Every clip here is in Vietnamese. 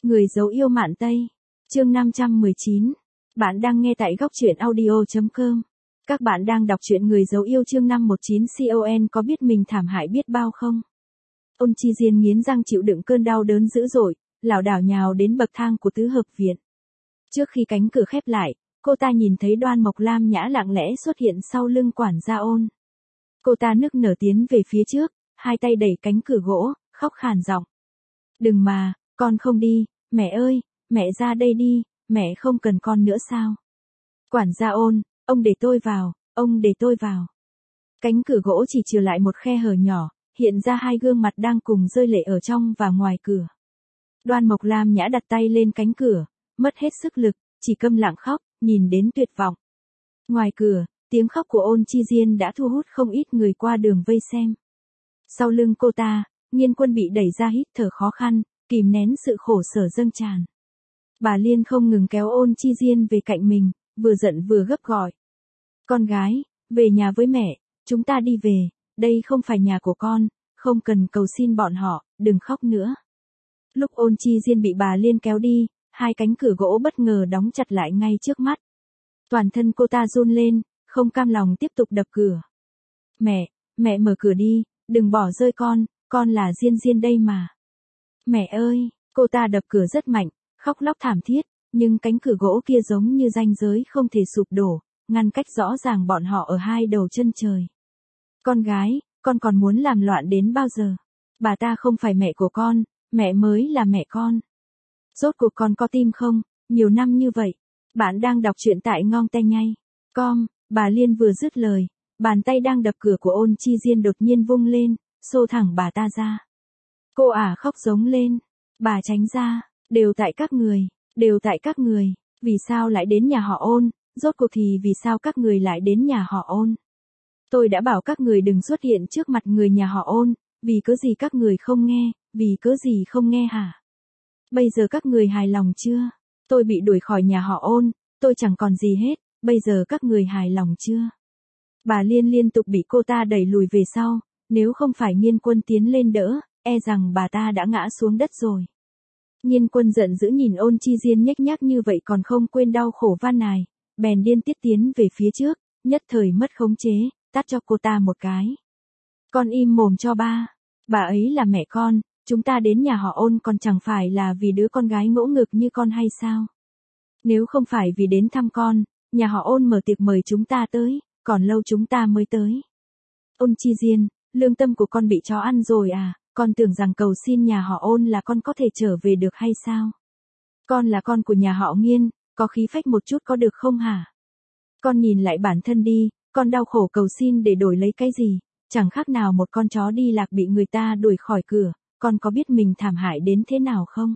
Người giấu yêu Mạn Tây. Chương 519. Bạn đang nghe tại góc truyện audio.com. Các bạn đang đọc truyện Người giấu yêu chương 519 có biết mình thảm hại biết bao không? Ôn Chi Diên nghiến răng chịu đựng cơn đau đớn dữ dội, lảo đảo nhào đến bậc thang của tứ hợp viện. Trước khi cánh cửa khép lại, cô ta nhìn thấy Đoan Mộc Lam Nhã lặng lẽ xuất hiện sau lưng quản gia Ôn. Cô ta nức nở tiến về phía trước, hai tay đẩy cánh cửa gỗ, khóc khàn giọng. Đừng mà, con không đi, mẹ ơi, mẹ ra đây đi, mẹ không cần con nữa sao? Quản gia Ôn, ông để tôi vào, ông để tôi vào. Cánh cửa gỗ chỉ chừa lại một khe hở nhỏ, hiện ra hai gương mặt đang cùng rơi lệ ở trong và ngoài cửa. Đoan Mộc Lam Nhã đặt tay lên cánh cửa, mất hết sức lực, chỉ câm lặng khóc, nhìn đến tuyệt vọng. Ngoài cửa, tiếng khóc của Ôn Chi Diên đã thu hút không ít người qua đường vây xem. Sau lưng cô ta, Nghiên Quân bị đẩy ra hít thở khó khăn, kìm nén sự khổ sở dâng tràn. Bà Liên không ngừng kéo Ôn Chi Diên về cạnh mình, vừa giận vừa gấp gọi. Con gái, về nhà với mẹ, chúng ta đi về, đây không phải nhà của con, không cần cầu xin bọn họ, đừng khóc nữa. Lúc Ôn Chi Diên bị bà Liên kéo đi, hai cánh cửa gỗ bất ngờ đóng chặt lại ngay trước mắt. Toàn thân cô ta run lên, không cam lòng tiếp tục đập cửa. Mẹ mở cửa đi, đừng bỏ rơi con là Diên Diên đây mà. Mẹ ơi, cô ta đập cửa rất mạnh, khóc lóc thảm thiết, nhưng cánh cửa gỗ kia giống như ranh giới không thể sụp đổ, ngăn cách rõ ràng bọn họ ở hai đầu chân trời. Con gái, con còn muốn làm loạn đến bao giờ? Bà ta không phải mẹ của con, mẹ mới là mẹ con. Rốt cuộc con có tim không? Nhiều năm như vậy. Bạn đang đọc truyện tại ngontenhai.com. Bà Liên vừa dứt lời, bàn tay đang đập cửa của Ôn Chi Diên đột nhiên vung lên, xô thẳng bà ta ra. Cô khóc giống lên. Bà tránh ra, đều tại các người, vì sao lại đến nhà họ Ôn, rốt cuộc thì vì sao các người lại đến nhà họ Ôn? Tôi đã bảo các người đừng xuất hiện trước mặt người nhà họ Ôn, vì cớ gì các người không nghe, vì cớ gì không nghe hả? Bây giờ các người hài lòng chưa? Tôi bị đuổi khỏi nhà họ Ôn, tôi chẳng còn gì hết, bây giờ các người hài lòng chưa? Bà Liên liên tục bị cô ta đẩy lùi về sau, nếu không phải Nghiên Quân tiến lên đỡ, e rằng bà ta đã ngã xuống đất rồi. Nghiên Quân giận dữ nhìn Ôn Chi Diên nhếch nhác như vậy còn không quên đau khổ van nài, bèn điên tiết tiến về phía trước, nhất thời mất khống chế, tát cho cô ta một cái. Con im mồm cho ba, bà ấy là mẹ con, chúng ta đến nhà họ Ôn còn chẳng phải là vì đứa con gái ngỗ ngược như con hay sao? Nếu không phải vì đến thăm con, nhà họ Ôn mở tiệc mời chúng ta tới, còn lâu chúng ta mới tới. Ôn Chi Diên, lương tâm của con bị chó ăn rồi à, con tưởng rằng cầu xin nhà họ Ôn là con có thể trở về được hay sao? Con là con của nhà họ Nghiên, có khí phách một chút có được không hả? Con nhìn lại bản thân đi, con đau khổ cầu xin để đổi lấy cái gì, chẳng khác nào một con chó đi lạc bị người ta đuổi khỏi cửa, con có biết mình thảm hại đến thế nào không?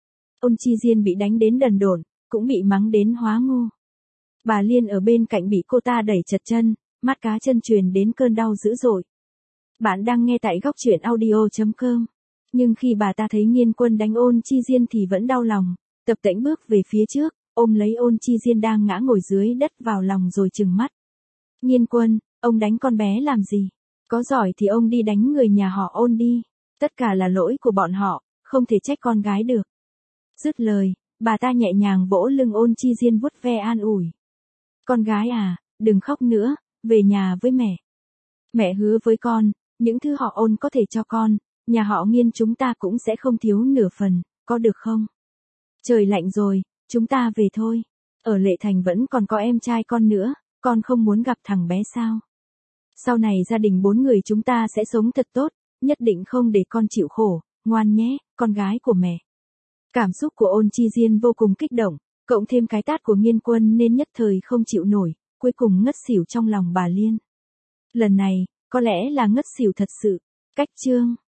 Ôn Chi Diên bị đánh đến đần độn, cũng bị mắng đến hóa ngu. Bà Liên ở bên cạnh bị cô ta đẩy chật chân, mắt cá chân truyền đến cơn đau dữ dội. Bạn đang nghe tại góc truyện audio.com. Nhưng khi bà ta thấy Nghiên Quân đánh Ôn Chi Diên thì vẫn đau lòng, tập tễnh bước về phía trước, ôm lấy Ôn Chi Diên đang ngã ngồi dưới đất vào lòng rồi trừng mắt. Nghiên Quân, ông đánh con bé làm gì? Có giỏi thì ông đi đánh người nhà họ Ôn đi. Tất cả là lỗi của bọn họ, không thể trách con gái được. Dứt lời, bà ta nhẹ nhàng vỗ lưng Ôn Chi Diên vuốt ve an ủi. Con gái à, đừng khóc nữa, về nhà với mẹ. Mẹ hứa với con, những thứ họ Ôn có thể cho con, nhà họ Nghiên chúng ta cũng sẽ không thiếu nửa phần, có được không? Trời lạnh rồi, chúng ta về thôi. Ở Lệ Thành vẫn còn có em trai con nữa, con không muốn gặp thằng bé sao? Sau này gia đình 4 người chúng ta sẽ sống thật tốt, nhất định không để con chịu khổ, ngoan nhé, con gái của mẹ. Cảm xúc của Ôn Chi Diên vô cùng kích động, cộng thêm cái tát của Nghiên Quân nên nhất thời không chịu nổi, cuối cùng ngất xỉu trong lòng bà Liên. Lần này, có lẽ là ngất xỉu thật sự. Cách chương